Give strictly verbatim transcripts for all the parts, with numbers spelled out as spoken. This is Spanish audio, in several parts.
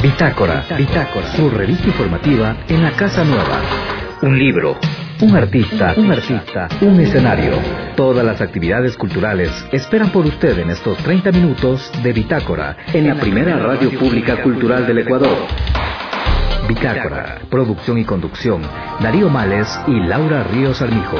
Bitácora, Bitácora, su revista informativa en la Casa Nueva. Un libro, un artista, un artista, un escenario. Todas las actividades culturales esperan por usted en estos treinta minutos de Bitácora, en la primera radio pública cultural del Ecuador. Bitácora, producción y conducción, Darío Males y Laura Ríos Armijos.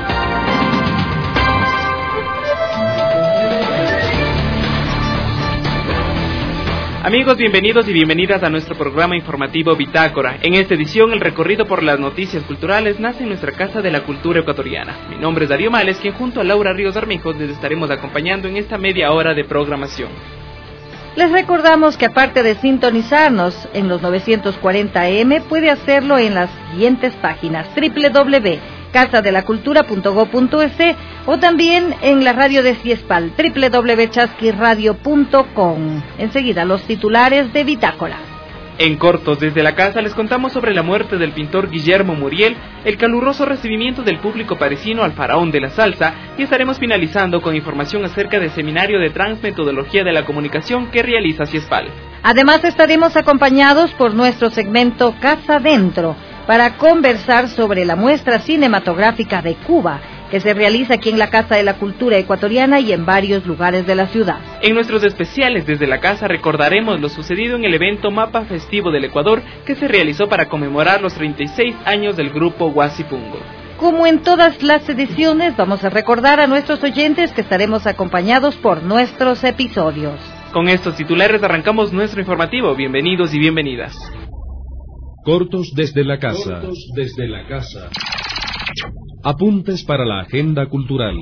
Amigos, bienvenidos y bienvenidas a nuestro programa informativo Bitácora. En esta edición, el recorrido por las noticias culturales nace en nuestra Casa de la Cultura Ecuatoriana. Mi nombre es Darío Males, quien junto a Laura Ríos Armijos les estaremos acompañando en esta media hora de programación. Les recordamos que aparte de sintonizarnos en los novecientos cuarenta A M, puede hacerlo en las siguientes páginas: doble u doble u doble u punto casa de la cultura punto gob punto es o también en la radio de Ciespal, doble u doble u doble u punto chasqui radio punto com. Enseguida los titulares de Bitácora. En cortos desde la casa les contamos sobre la muerte del pintor Guillermo Muriel, el caluroso recibimiento del público parisino al faraón de la salsa, y estaremos finalizando con información acerca del seminario de transmetodología de la comunicación que realiza Ciespal. Además estaremos acompañados por nuestro segmento Casa Dentro para conversar sobre la muestra cinematográfica de Cuba, que se realiza aquí en la Casa de la Cultura Ecuatoriana y en varios lugares de la ciudad. En nuestros especiales desde la casa recordaremos lo sucedido en el evento Mapa Festivo del Ecuador, que se realizó para conmemorar los treinta y seis años del grupo Huasipungo. Como en todas las ediciones, vamos a recordar a nuestros oyentes que estaremos acompañados por nuestros episodios. Con estos titulares arrancamos nuestro informativo. Bienvenidos y bienvenidas. Cortos desde la casa. Cortos desde la casa. Apuntes para la agenda cultural.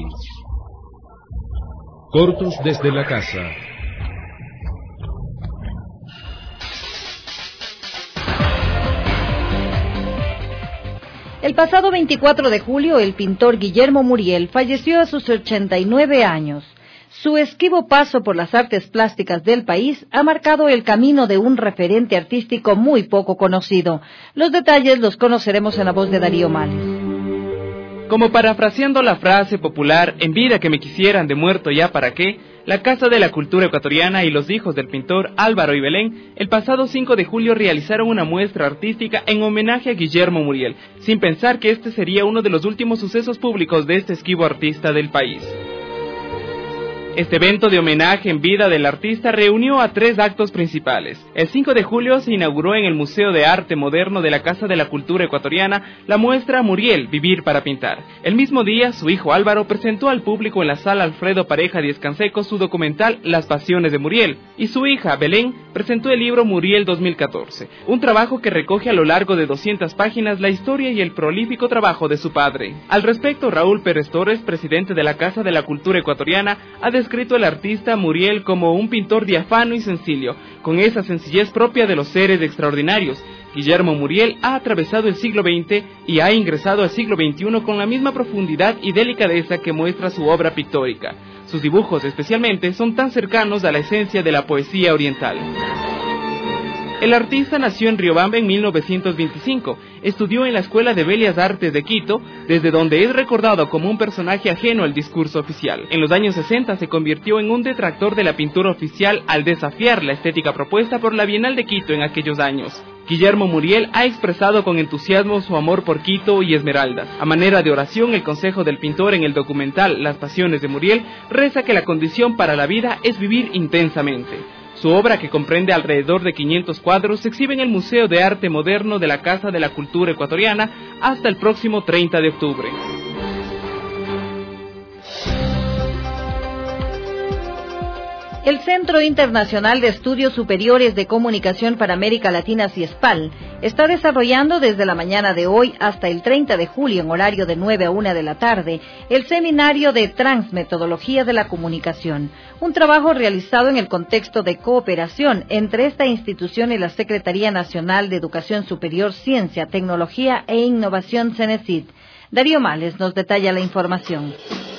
Cortos desde la casa. El pasado veinticuatro de julio, el pintor Guillermo Muriel falleció a sus ochenta y nueve años. Su esquivo paso por las artes plásticas del país ha marcado el camino de un referente artístico muy poco conocido. Los detalles los conoceremos en la voz de Darío Males. Como parafraseando la frase popular, en vida que me quisieran, de muerto ya para qué, la Casa de la Cultura Ecuatoriana y los hijos del pintor Álvaro y Belén, el pasado cinco de julio realizaron una muestra artística en homenaje a Guillermo Muriel, sin pensar que este sería uno de los últimos sucesos públicos de este esquivo artista del país. Este evento de homenaje en vida del artista reunió a tres actos principales. El cinco de julio se inauguró en el Museo de Arte Moderno de la Casa de la Cultura Ecuatoriana la muestra Muriel, Vivir para Pintar. El mismo día, su hijo Álvaro presentó al público en la Sala Alfredo Pareja Díez Canseco su documental Las Pasiones de Muriel, y su hija Belén presentó el libro Muriel dos mil catorce, un trabajo que recoge a lo largo de doscientas páginas la historia y el prolífico trabajo de su padre. Al respecto, Raúl Pérez Torres, presidente de la Casa de la Cultura Ecuatoriana, ha descrito al artista Muriel como un pintor diáfano y sencillo, con esa sencillez propia de los seres extraordinarios. Guillermo Muriel ha atravesado el siglo veinte y ha ingresado al siglo veintiuno con la misma profundidad y delicadeza que muestra su obra pictórica. Sus dibujos, especialmente, son tan cercanos a la esencia de la poesía oriental. El artista nació en Riobamba en mil novecientos veinticinco, estudió en la Escuela de Bellas Artes de Quito, desde donde es recordado como un personaje ajeno al discurso oficial. En los años sesenta se convirtió en un detractor de la pintura oficial al desafiar la estética propuesta por la Bienal de Quito en aquellos años. Guillermo Muriel ha expresado con entusiasmo su amor por Quito y Esmeraldas. A manera de oración, el consejo del pintor en el documental Las Pasiones de Muriel reza que la condición para la vida es vivir intensamente. Su obra, que comprende alrededor de quinientos cuadros, se exhibe en el Museo de Arte Moderno de la Casa de la Cultura Ecuatoriana hasta el próximo treinta de octubre. El Centro Internacional de Estudios Superiores de Comunicación para América Latina, Ciespal, está desarrollando desde la mañana de hoy hasta el treinta de julio, en horario de nueve a una de la tarde, el seminario de Transmetodología de la Comunicación, un trabajo realizado en el contexto de cooperación entre esta institución y la Secretaría Nacional de Educación Superior, Ciencia, Tecnología e Innovación, CENESID. Darío Males nos detalla la información.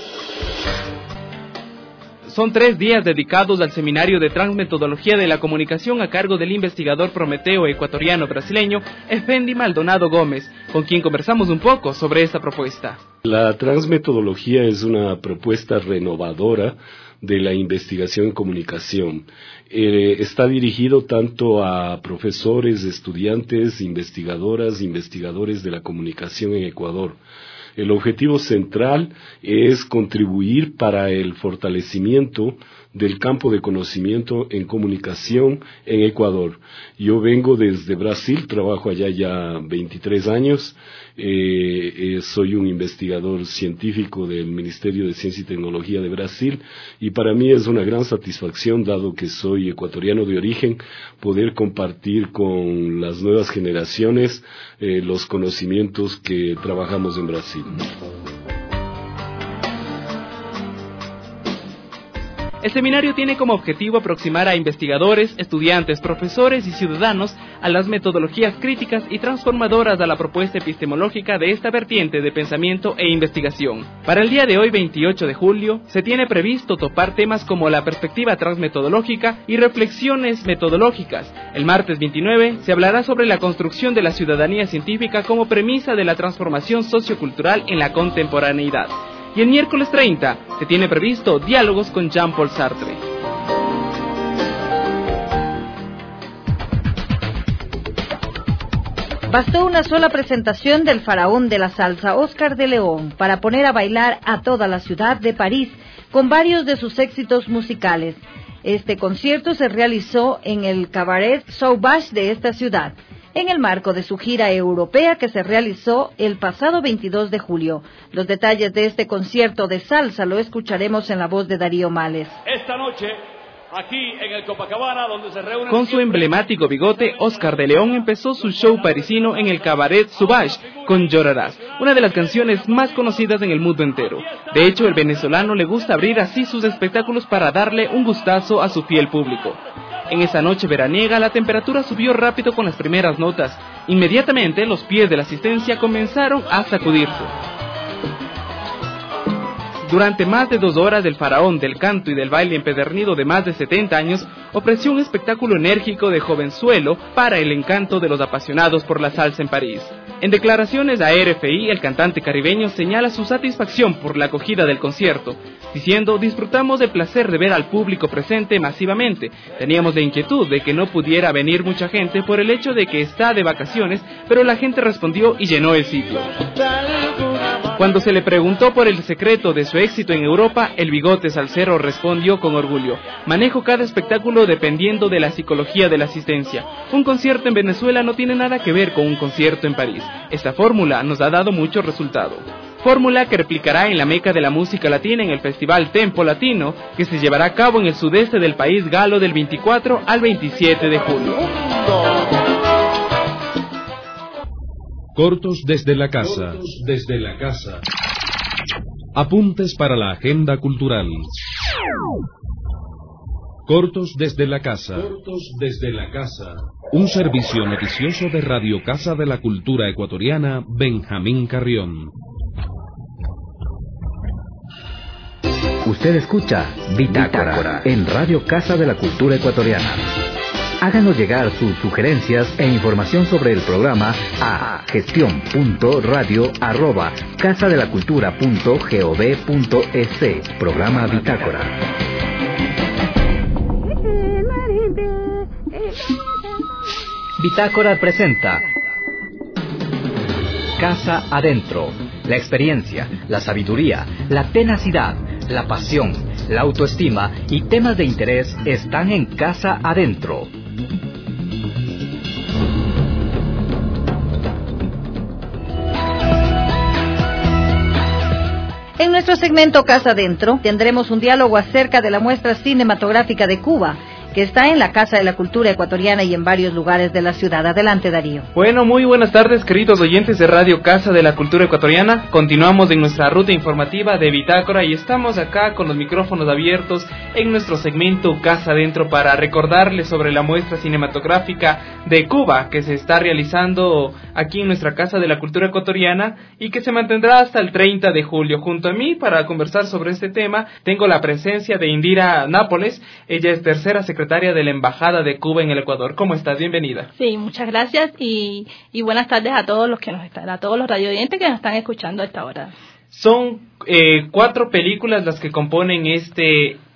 Son tres días dedicados al seminario de transmetodología de la comunicación a cargo del investigador prometeo ecuatoriano-brasileño Effendi Maldonado Gómez, con quien conversamos un poco sobre esta propuesta. La transmetodología es una propuesta renovadora de la investigación en comunicación. Eh, está dirigido tanto a profesores, estudiantes, investigadoras, investigadores de la comunicación en Ecuador. El objetivo central es contribuir para el fortalecimiento del campo de conocimiento en comunicación en Ecuador. Yo vengo desde Brasil, trabajo allá ya veintitrés años, eh, eh, soy un investigador científico del Ministerio de Ciencia y Tecnología de Brasil, y para mí es una gran satisfacción, dado que soy ecuatoriano de origen, poder compartir con las nuevas generaciones eh, los conocimientos que trabajamos en Brasil. El seminario tiene como objetivo aproximar a investigadores, estudiantes, profesores y ciudadanos a las metodologías críticas y transformadoras de la propuesta epistemológica de esta vertiente de pensamiento e investigación. Para el día de hoy, veintiocho de julio, se tiene previsto topar temas como la perspectiva transmetodológica y reflexiones metodológicas. El martes veintinueve se hablará sobre la construcción de la ciudadanía científica como premisa de la transformación sociocultural en la contemporaneidad. Y el miércoles treinta se tiene previsto diálogos con Jean-Paul Sartre. Bastó una sola presentación del faraón de la salsa, Oscar de León, para poner a bailar a toda la ciudad de París con varios de sus éxitos musicales. Este concierto se realizó en el Cabaret Sauvage de esta ciudad, en el marco de su gira europea que se realizó el pasado veintidós de julio. Los detalles de este concierto de salsa lo escucharemos en la voz de Darío Males. Esta noche, aquí en el Copacabana, donde se reúnen... Con su emblemático bigote, Oscar de León empezó su show parisino en el Cabaret Sauvage con Llorarás, una de las canciones más conocidas en el mundo entero. De hecho, el venezolano le gusta abrir así sus espectáculos para darle un gustazo a su fiel público. En esa noche veraniega, la temperatura subió rápido con las primeras notas. Inmediatamente, los pies de la asistencia comenzaron a sacudirse. Durante más de dos horas, el faraón del canto y del baile empedernido de más de setenta años ofreció un espectáculo enérgico de jovenzuelo para el encanto de los apasionados por la salsa en París. En declaraciones a R F I, el cantante caribeño señala su satisfacción por la acogida del concierto, diciendo: disfrutamos del placer de ver al público presente masivamente. Teníamos la inquietud de que no pudiera venir mucha gente por el hecho de que está de vacaciones, pero la gente respondió y llenó el sitio. Cuando se le preguntó por el secreto de su éxito en Europa, el bigote salsero respondió con orgullo: manejo cada espectáculo dependiendo de la psicología de la asistencia. Un concierto en Venezuela no tiene nada que ver con un concierto en París. Esta fórmula nos ha dado mucho resultado. Fórmula que replicará en la meca de la música latina en el Festival Tempo Latino, que se llevará a cabo en el sudeste del país galo del veinticuatro al veintisiete de julio. Cortos desde la casa. Cortos desde la casa. Apuntes para la agenda cultural. Cortos desde la casa. Cortos desde la casa. Un servicio noticioso de Radio Casa de la Cultura Ecuatoriana, Benjamín Carrión. Usted escucha Bitácora, Bitácora en Radio Casa de la Cultura Ecuatoriana. Háganos llegar sus sugerencias e información sobre el programa a gestión punto radio arroba casa de la cultura punto gov punto es. Programa Bitácora. Bitácora presenta Casa Adentro. La experiencia, la sabiduría, la tenacidad, la pasión, la autoestima y temas de interés están en Casa Adentro. En nuestro segmento Casa Adentro tendremos un diálogo acerca de la muestra cinematográfica de Cuba, que está en la Casa de la Cultura Ecuatoriana y en varios lugares de la ciudad. Adelante, Darío. Bueno, muy buenas tardes, queridos oyentes de Radio Casa de la Cultura Ecuatoriana. Continuamos en nuestra ruta informativa de Bitácora y estamos acá con los micrófonos abiertos en nuestro segmento Casa Adentro para recordarles sobre la muestra cinematográfica de Cuba que se está realizando aquí en nuestra Casa de la Cultura Ecuatoriana y que se mantendrá hasta el treinta de julio. Junto a mí, para conversar sobre este tema, tengo la presencia de Indira Nápoles. Ella es tercera secretaria de la Embajada de Cuba en el Ecuador. ¿Cómo estás? Bienvenida. Sí, muchas gracias y, y buenas tardes a todos los que nos están, a todos los radioyentes que nos están escuchando a esta hora. Son eh, cuatro películas las que componen este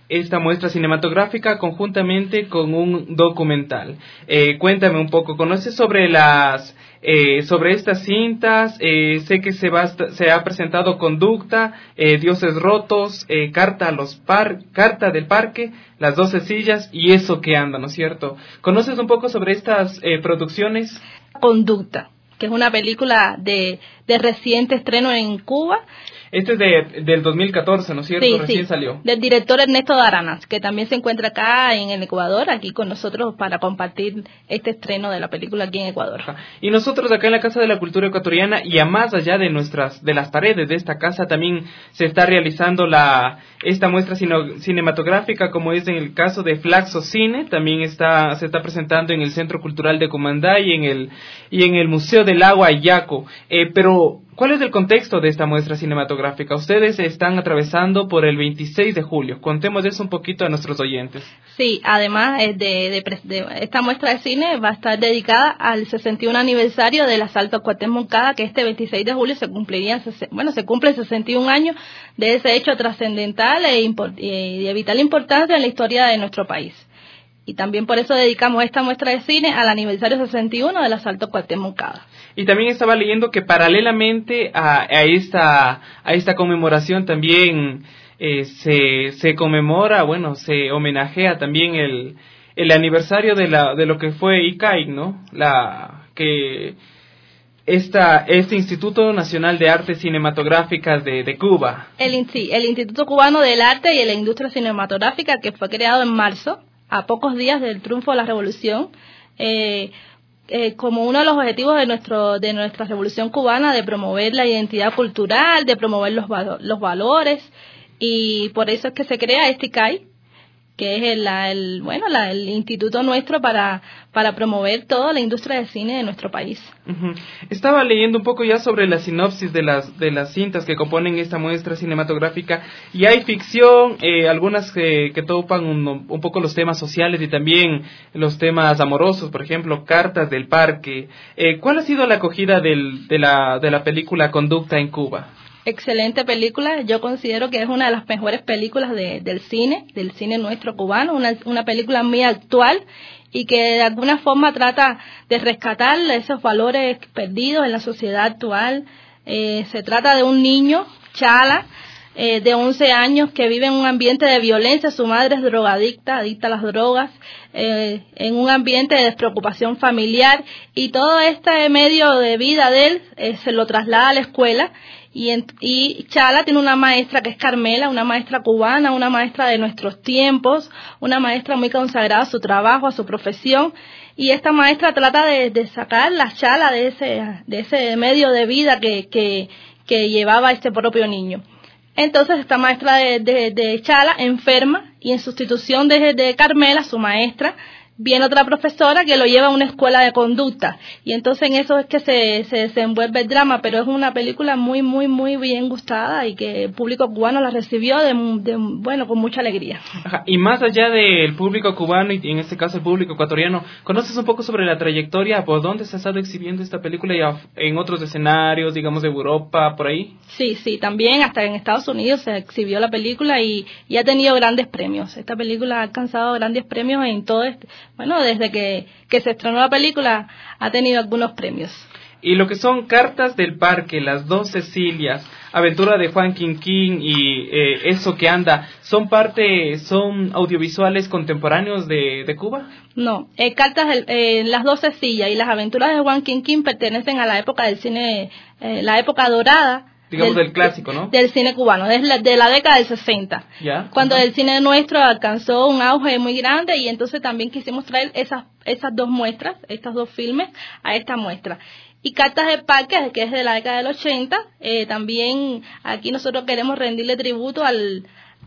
esta muestra cinematográfica conjuntamente con un documental. Eh, cuéntame un poco, ¿conoces sobre las eh, sobre estas cintas? Eh, sé que se va se ha presentado Conducta, eh, Dioses Rotos, eh, Carta a los par Carta del Parque, Las Doce Sillas y Eso que Anda, ¿no es cierto? ¿Conoces un poco sobre estas eh, producciones? Conducta, que es una película de, de reciente estreno en Cuba. Este es de, del dos mil catorce, ¿no es cierto? Sí, Recién sí, salió. Del director Ernesto Daranas, que también se encuentra acá en el Ecuador, aquí con nosotros para compartir este estreno de la película aquí en Ecuador. Y nosotros acá en la Casa de la Cultura Ecuatoriana y a más allá de nuestras de las paredes de esta casa también se está realizando la esta muestra cine, cinematográfica, como es en el caso de Flaxo Cine, también está se está presentando en el Centro Cultural de Comandá y en el y en el Museo del Agua Ayaco. Eh, pero ¿cuál es el contexto de esta muestra cinematográfica? Ustedes están atravesando por el veintiséis de julio. Contemos de eso un poquito a nuestros oyentes. Sí, además de, de, de esta muestra de cine va a estar dedicada al sesenta y uno aniversario del asalto a Cuartel Moncada, que este veintiséis de julio se cumpliría, bueno, se cumple sesenta y un años de ese hecho trascendental e y de vital importancia en la historia de nuestro país. Y también por eso dedicamos esta muestra de cine al aniversario sesenta y uno del asalto a Cuartel Moncada. Y también estaba leyendo que paralelamente a, a esta a esta conmemoración también eh, se se conmemora, bueno, se homenajea también el el aniversario de la de lo que fue I C A I, ¿no? La que esta este Instituto Nacional de Artes Cinematográficas de, de Cuba. El sí, el Instituto Cubano del Arte y la Industria Cinematográfica, que fue creado en marzo, a pocos días del triunfo de la revolución, eh, eh, como uno de los objetivos de nuestro de nuestra revolución cubana, de promover la identidad cultural, de promover los, los valores, y por eso es que se crea este I C A I, que es el, el bueno la, el instituto nuestro para para promover toda la industria del cine de nuestro país. Uh-huh. Estaba leyendo un poco ya sobre la sinopsis de las de las cintas que componen esta muestra cinematográfica, y hay ficción, eh, algunas que, que topan un, un poco los temas sociales y también los temas amorosos, por ejemplo, Cartas del Parque. Eh, ¿Cuál ha sido la acogida del, de la de la película Conducta en Cuba? Excelente película, yo considero que es una de las mejores películas de, del cine, del cine nuestro cubano, una, una película muy actual y que de alguna forma trata de rescatar esos valores perdidos en la sociedad actual. Eh, se trata de un niño, Chala, eh, de once años, que vive en un ambiente de violencia, su madre es drogadicta, adicta a las drogas, eh, en un ambiente de despreocupación familiar, y todo este medio de vida de él eh, se lo traslada a la escuela. Y, en, y Chala tiene una maestra que es Carmela, una maestra cubana, una maestra de nuestros tiempos, una maestra muy consagrada a su trabajo, a su profesión, y esta maestra trata de, de sacar la Chala de ese, de ese medio de vida que, que, que llevaba este propio niño. Entonces esta maestra de, de, de Chala enferma, y en sustitución de, de Carmela, su maestra, viene otra profesora que lo lleva a una escuela de conducta, y entonces en eso es que se, se desenvuelve el drama, pero es una película muy, muy, muy bien gustada y que el público cubano la recibió de, de bueno, con mucha alegría. Ajá. Y más allá del público cubano y en este caso el público ecuatoriano, ¿conoces un poco sobre la trayectoria? ¿Por dónde se ha estado exhibiendo esta película ya en otros escenarios, digamos de Europa, por ahí? Sí, sí, también hasta en Estados Unidos se exhibió la película y, y ha tenido grandes premios. Esta película ha alcanzado grandes premios en todo este... Bueno, desde que, que se estrenó la película ha tenido algunos premios. Y lo que son Cartas del Parque, Las Dos Cecilias, Aventura de Juan Quinquín y eh, Eso que Anda, ¿son parte, son audiovisuales contemporáneos de, de Cuba? No, eh, Cartas del, eh, Las Dos Cecilias y Las Aventuras de Juan Quinquín pertenecen a la época del cine, eh, la época dorada, digamos del, del clásico, ¿no? Del cine cubano, desde la, de la década del sesenta. ¿Ya? Cuando Ajá. El cine nuestro alcanzó un auge muy grande, y entonces también quisimos traer esas esas dos muestras, estos dos filmes a esta muestra. Y Cartas del Parque, que es de la década del ochenta, eh, también aquí nosotros queremos rendirle tributo al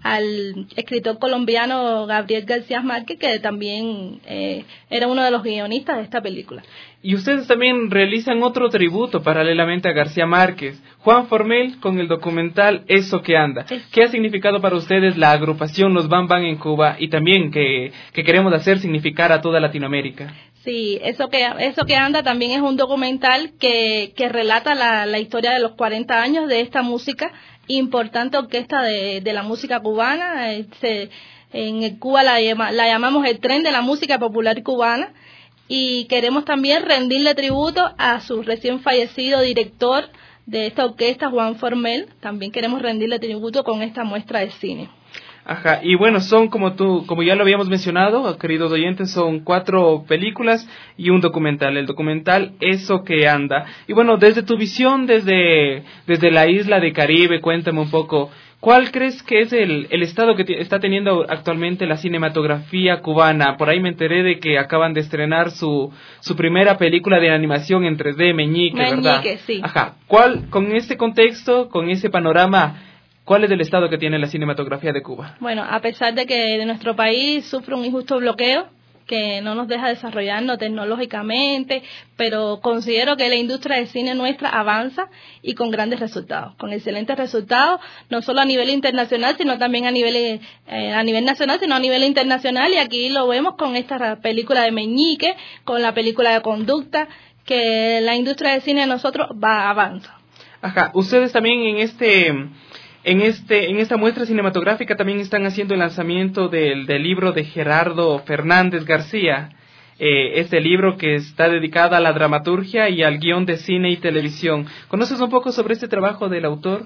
al escritor colombiano Gabriel García Márquez, que también eh, era uno de los guionistas de esta película. Y ustedes también realizan otro tributo paralelamente a García Márquez, Juan Formel, con el documental Eso que Anda. Es... ¿Qué ha significado para ustedes la agrupación Los Bam Bam en Cuba y también que, que queremos hacer significar a toda Latinoamérica? Sí, eso que eso que anda también es un documental que, que relata la, la historia de los cuarenta años de esta música, importante orquesta de, de la música cubana. Se, En Cuba la, llama, la llamamos el tren de la música popular cubana, y queremos también rendirle tributo a su recién fallecido director de esta orquesta, Juan Formel. También queremos rendirle tributo con esta muestra de cine. Ajá, y bueno, son como tú, como ya lo habíamos mencionado, queridos oyentes, son cuatro películas y un documental. El documental Eso que anda. Y bueno, desde tu visión, desde, desde la isla de Caribe, cuéntame un poco, ¿cuál crees que es el, el estado que t- está teniendo actualmente la cinematografía cubana? Por ahí me enteré de que acaban de estrenar su, su primera película de animación en tres D, Meñique, ¿verdad? Meñique, sí. Ajá, ¿cuál, con este contexto, con ese panorama, cuál es el estado que tiene la cinematografía de Cuba? Bueno, a pesar de que de nuestro país sufre un injusto bloqueo que no nos deja desarrollarnos tecnológicamente, pero considero que la industria del cine nuestra avanza y con grandes resultados, con excelentes resultados, no solo a nivel internacional, sino también a nivel eh, a nivel nacional, sino a nivel internacional, y aquí lo vemos con esta película de Meñique, con la película de Conducta, que la industria del cine de nosotros va avanza. Ajá, ustedes también en este... En este, en esta muestra cinematográfica también están haciendo el lanzamiento del, del libro de Gerardo Fernández García, eh, este libro que está dedicado a la dramaturgia y al guión de cine y televisión. ¿Conoces un poco sobre este trabajo del autor?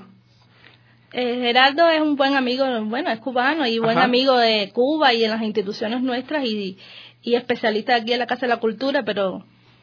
Eh, Gerardo es un buen amigo, bueno, es cubano y buen Ajá. amigo de Cuba y en las instituciones nuestras, y, y especialista aquí en la Casa de la Cultura, pero...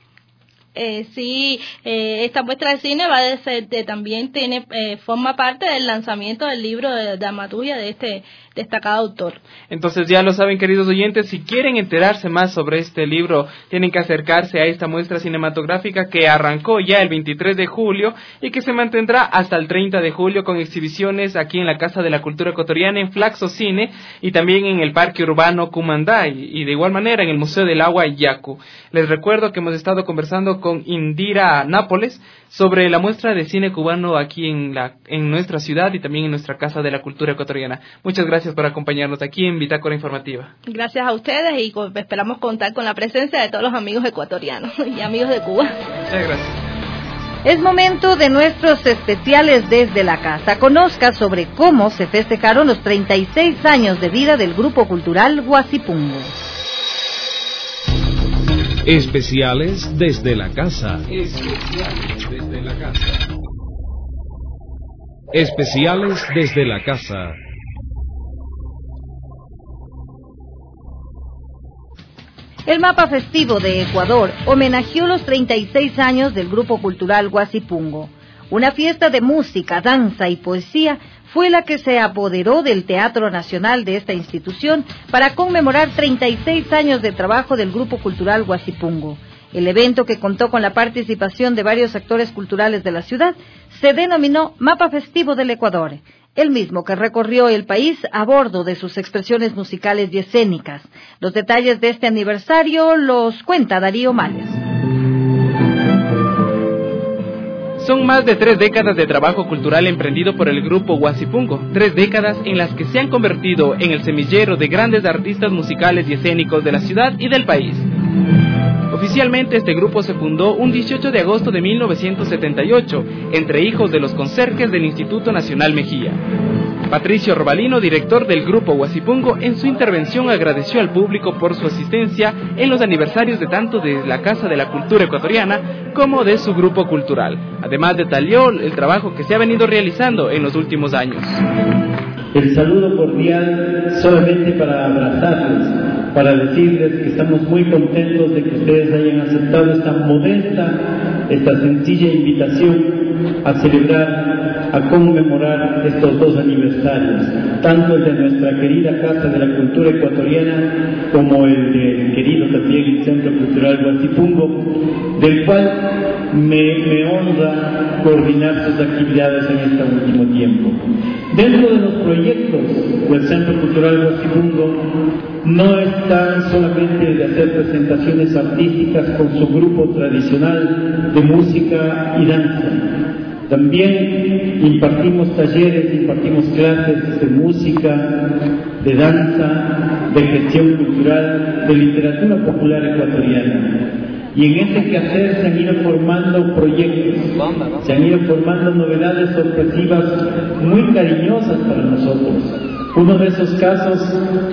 Eh, sí, eh, esta muestra de cine va a ser, de, también tiene eh, forma parte del lanzamiento del libro de dramaturgia de este destacado autor. Entonces ya lo saben, queridos oyentes, si quieren enterarse más sobre este libro, tienen que acercarse a esta muestra cinematográfica que arrancó ya el veintitrés de julio y que se mantendrá hasta el treinta de julio con exhibiciones aquí en la Casa de la Cultura Ecuatoriana, en Flaxo Cine, y también en el Parque Urbano Cumanday, y de igual manera en el Museo del Agua Yacu. Les recuerdo que hemos estado conversando con Indira Nápoles sobre la muestra de cine cubano aquí en la en nuestra ciudad y también en nuestra Casa de la Cultura Ecuatoriana. Muchas gracias por acompañarnos aquí en Bitácora Informativa. Gracias a ustedes, y co- esperamos contar con la presencia de todos los amigos ecuatorianos y amigos de Cuba. Muchas gracias. Es momento de nuestros especiales desde la casa. Conozca sobre cómo se festejaron los treinta y seis años de vida del Grupo Cultural Guasipungo. Especiales desde la casa. Especiales desde la casa. Especiales desde la casa. El mapa festivo de Ecuador homenajeó los treinta y seis años del Grupo Cultural Guasipungo. Una fiesta de música, danza y poesía fue la que se apoderó del Teatro Nacional de esta institución para conmemorar treinta y seis años de trabajo del Grupo Cultural Guasipungo. El evento, que contó con la participación de varios actores culturales de la ciudad, se denominó Mapa Festivo del Ecuador, el mismo que recorrió el país a bordo de sus expresiones musicales y escénicas. Los detalles de este aniversario los cuenta Darío Males. Son más de tres décadas de trabajo cultural emprendido por el Grupo Guasipungo, tres décadas en las que se han convertido en el semillero de grandes artistas musicales y escénicos de la ciudad y del país. Oficialmente este grupo se fundó un dieciocho de agosto de mil novecientos setenta y ocho, entre hijos de los conserjes del Instituto Nacional Mejía. Patricio Robalino, director del Grupo Guasipungo, en su intervención agradeció al público por su asistencia en los aniversarios de tanto de la Casa de la Cultura Ecuatoriana como de su grupo cultural. Además detalló el trabajo que se ha venido realizando en los últimos años. El saludo cordial solamente para abrazarles, para decirles que estamos muy contentos de que ustedes hayan aceptado esta modesta, esta sencilla invitación a celebrar, a conmemorar estos dos aniversarios, tanto el de nuestra querida Casa de la Cultura Ecuatoriana como el del querido también el Centro Cultural Guasipungo, del cual me, me honra coordinar sus actividades en este último tiempo. Dentro de los proyectos del Centro Cultural Guasipungo no están solamente de hacer presentaciones artísticas con su grupo tradicional de música y danza. También impartimos talleres, impartimos clases de música, de danza, de gestión cultural, de literatura popular ecuatoriana. Y en este quehacer se han ido formando proyectos, se han ido formando novedades sorpresivas muy cariñosas para nosotros. Uno de esos casos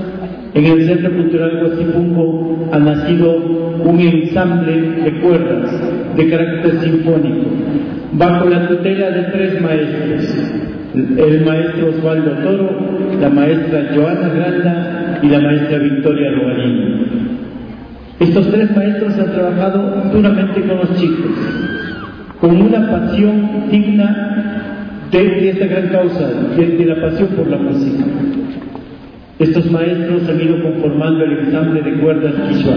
En el Centro Cultural Huasipungo ha nacido un ensamble de cuerdas de carácter sinfónico, bajo la tutela de tres maestros: el maestro Osvaldo Toro, la maestra Joana Granda y la maestra Victoria Rogalino. Estos tres maestros han trabajado duramente con los chicos, con una pasión digna de, de esta gran causa, de, de la pasión por la música. Estos maestros han ido conformando el ensamble de cuerdas Quichua.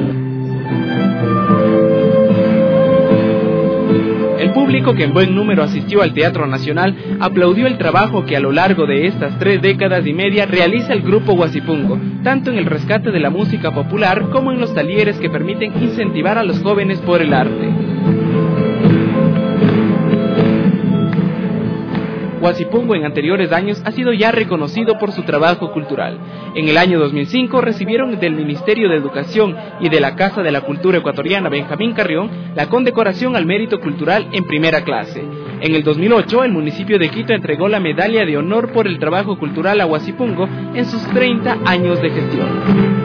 El público, que en buen número asistió al Teatro Nacional, aplaudió el trabajo que a lo largo de estas tres décadas y media realiza el Grupo Huasipungo, tanto en el rescate de la música popular como en los talleres que permiten incentivar a los jóvenes por el arte. Huasipungo en anteriores años ha sido ya reconocido por su trabajo cultural. En el año dos mil cinco recibieron del Ministerio de Educación y de la Casa de la Cultura Ecuatoriana Benjamín Carrión la condecoración al mérito cultural en primera clase. En el dos mil ocho el municipio de Quito entregó la medalla de honor por el trabajo cultural a Huasipungo en sus treinta años de gestión.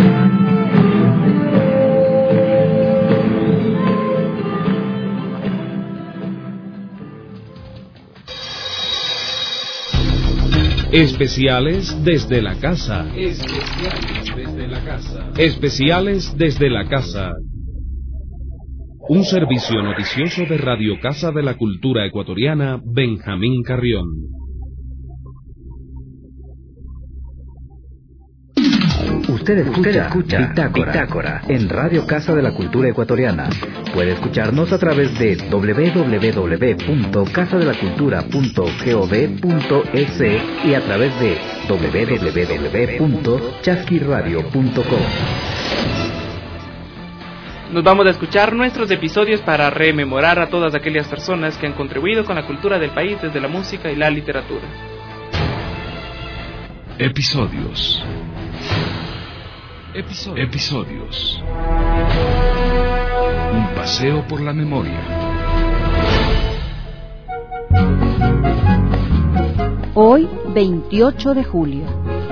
Especiales desde la casa. Especiales desde la casa. Especiales desde la casa. Un servicio noticioso de Radio Casa de la Cultura Ecuatoriana Benjamín Carrión. Usted escucha, Usted escucha Bitácora, Bitácora en Radio Casa de la Cultura Ecuatoriana. Puede escucharnos a través de doble u doble u doble u punto casa de la cultura punto gov punto es y a través de doble u doble u doble u punto chasquiradio punto com. Nos vamos a escuchar nuestros episodios para rememorar a todas aquellas personas que han contribuido con la cultura del país desde la música y la literatura. Episodios. Episodios. Episodios. Un paseo por la memoria. Hoy, veintiocho de julio.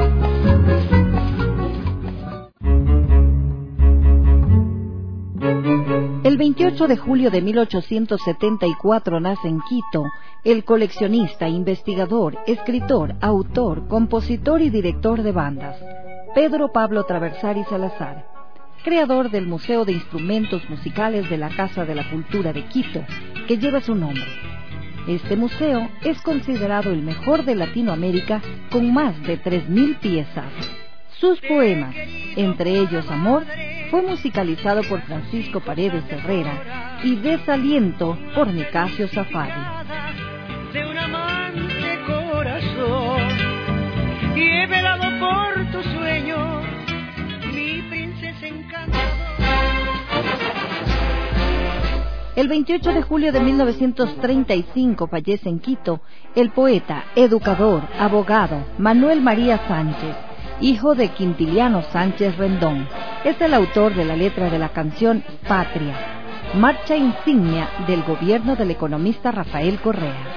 El veintiocho de julio de mil ochocientos setenta y cuatro nace en Quito el coleccionista, investigador, escritor, autor, compositor y director de bandas, Pedro Pablo Traversari Salazar, creador del Museo de Instrumentos Musicales de la Casa de la Cultura de Quito, que lleva su nombre. Este museo es considerado el mejor de Latinoamérica, con más de tres mil piezas. Sus poemas, entre ellos Amor, fue musicalizado por Francisco Paredes Herrera y Desaliento por Nicasio Safari. De un amante corazón y he velado por tus sueños, mi princesa encantadora. El veintiocho de julio de mil novecientos treinta y cinco fallece en Quito el poeta, educador, abogado Manuel María Sánchez, hijo de Quintiliano Sánchez Rendón. Es el autor de la letra de la canción Patria, marcha insignia del gobierno del economista Rafael Correa.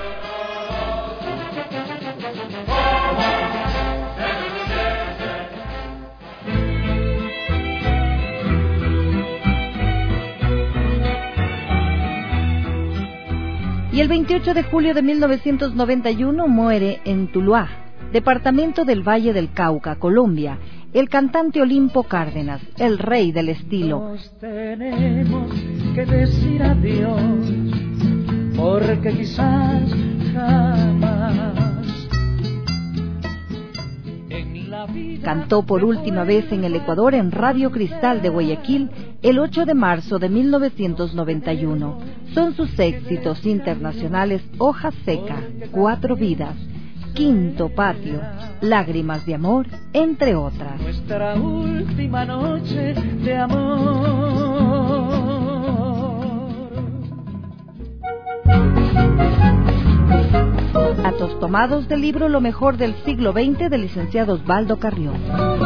Y el veintiocho de julio de mil novecientos noventa y uno muere en Tuluá, departamento del Valle del Cauca, Colombia, el cantante Olimpo Cárdenas, el rey del estilo. Nos tenemos que decir adiós, porque quizás jamás en la vida. Cantó por última vez en el Ecuador en Radio Cristal de Guayaquil el ocho de marzo de mil novecientos noventa y uno. Son sus éxitos internacionales Hoja Seca, Cuatro Vidas, Quinto Patio, Lágrimas de Amor, entre otras. Nuestra última noche de amor. Datos tomados del libro Lo mejor del siglo veinte del licenciado Osvaldo Carrión.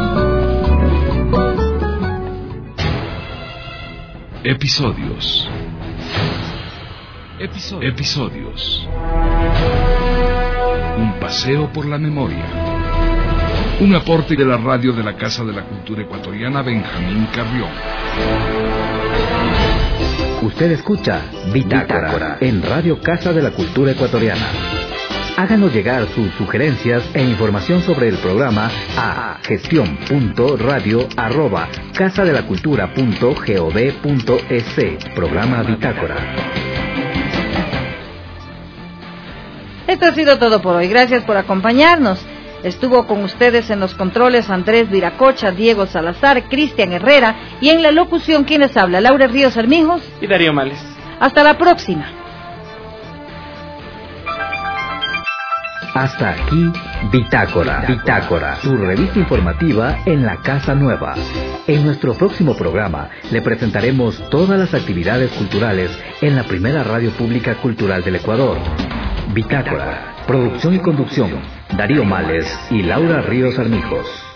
Episodios. Episodios. Episodios. Un paseo por la memoria. Un aporte de la radio de la Casa de la Cultura Ecuatoriana Benjamín Carrión. Usted escucha Bitácora, Bitácora en Radio Casa de la Cultura Ecuatoriana. Háganos llegar sus sugerencias e información sobre el programa a gestión punto radio arroba casa de la cultura punto gov punto es. Programa Bitácora. Esto ha sido todo por hoy. Gracias por acompañarnos. Estuvo con ustedes en los controles Andrés Viracocha, Diego Salazar, Cristian Herrera y en la locución quienes habla, Laura Ríos Armijos y Darío Males. Hasta la próxima. Hasta aquí Bitácora, Bitácora, su revista informativa en la Casa Nueva. En nuestro próximo programa le presentaremos todas las actividades culturales en la primera radio pública cultural del Ecuador. Bitácora, producción y conducción, Darío Males y Laura Ríos Armijos.